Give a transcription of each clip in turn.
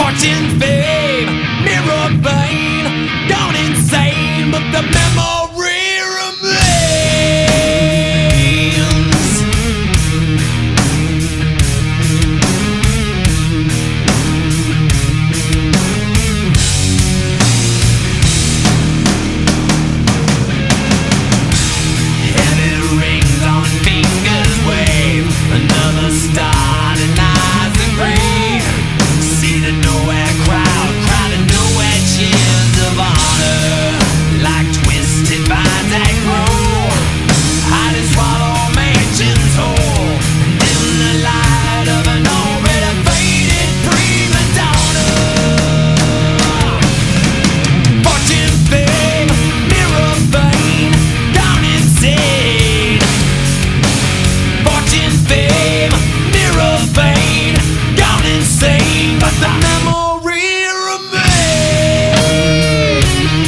Fortune, fame, mirror vein, gone insane, but the memory remains. Heavy rings on fingers wave, another star denies the grave. See the nowhere crowd, crowded nowhere cheers of honor, like twisted vines that grow, hide and swallow mansions whole, dim the light of an already faded prima donna. Fortune, fame, mirror vein, gone insane. Fortune, fame, mirror vein, gone insane, but the memory remains.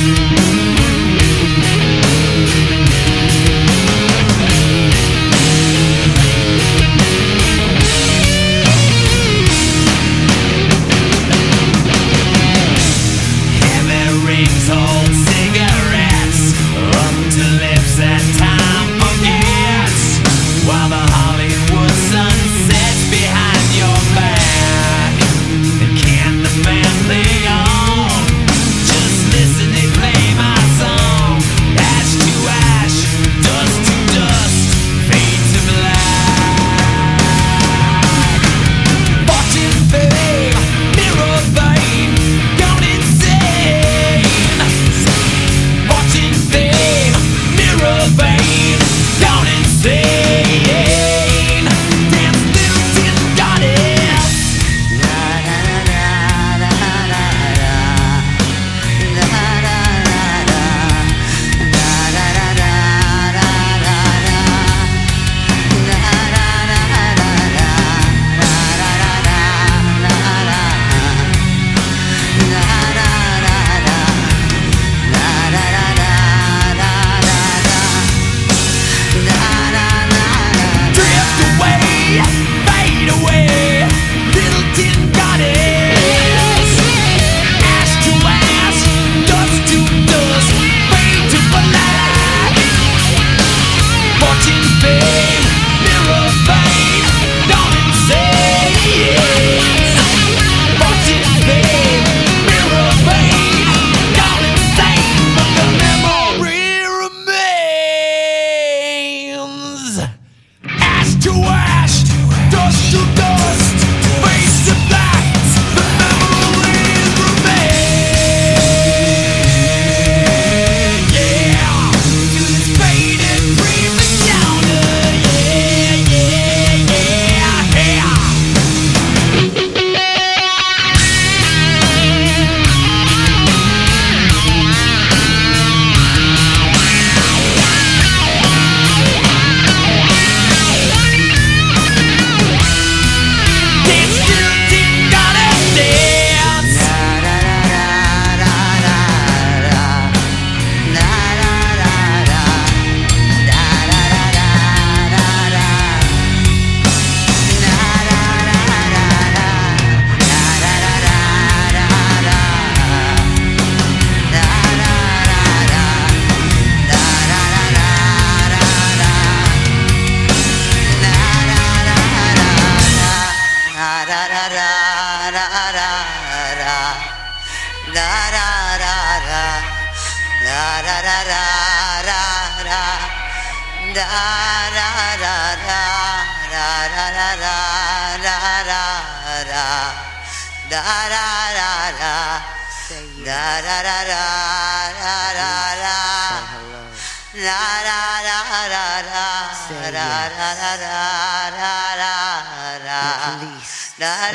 Heavy rings hold cigarettes up to lips that time forgets, while the Hollywood sun sets behind your back. And can't the band play on? Just listen, they play my song. Ash to ash, dust to dust, fade to black. Fortune, fame, mirror vein, gone insane. Fortune, fame, mirror vein, gone insane. Dance little tin goddess. Drift away, fade away, little tin goddess. Ash to ash, dust to dust, fade to black. Fortune, fame, mirror vein, gone insane. Fortune, fame, mirror vein, gone insane, but the memory remains. Ash to ash, dust to dust, face to black, the memories remain. Yeah, to this faded prima donna. Yeah, yeah, yeah, yeah. Dance, little tin goddess, dance.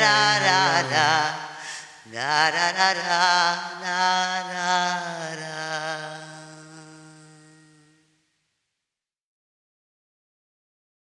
Da da da da da da da da.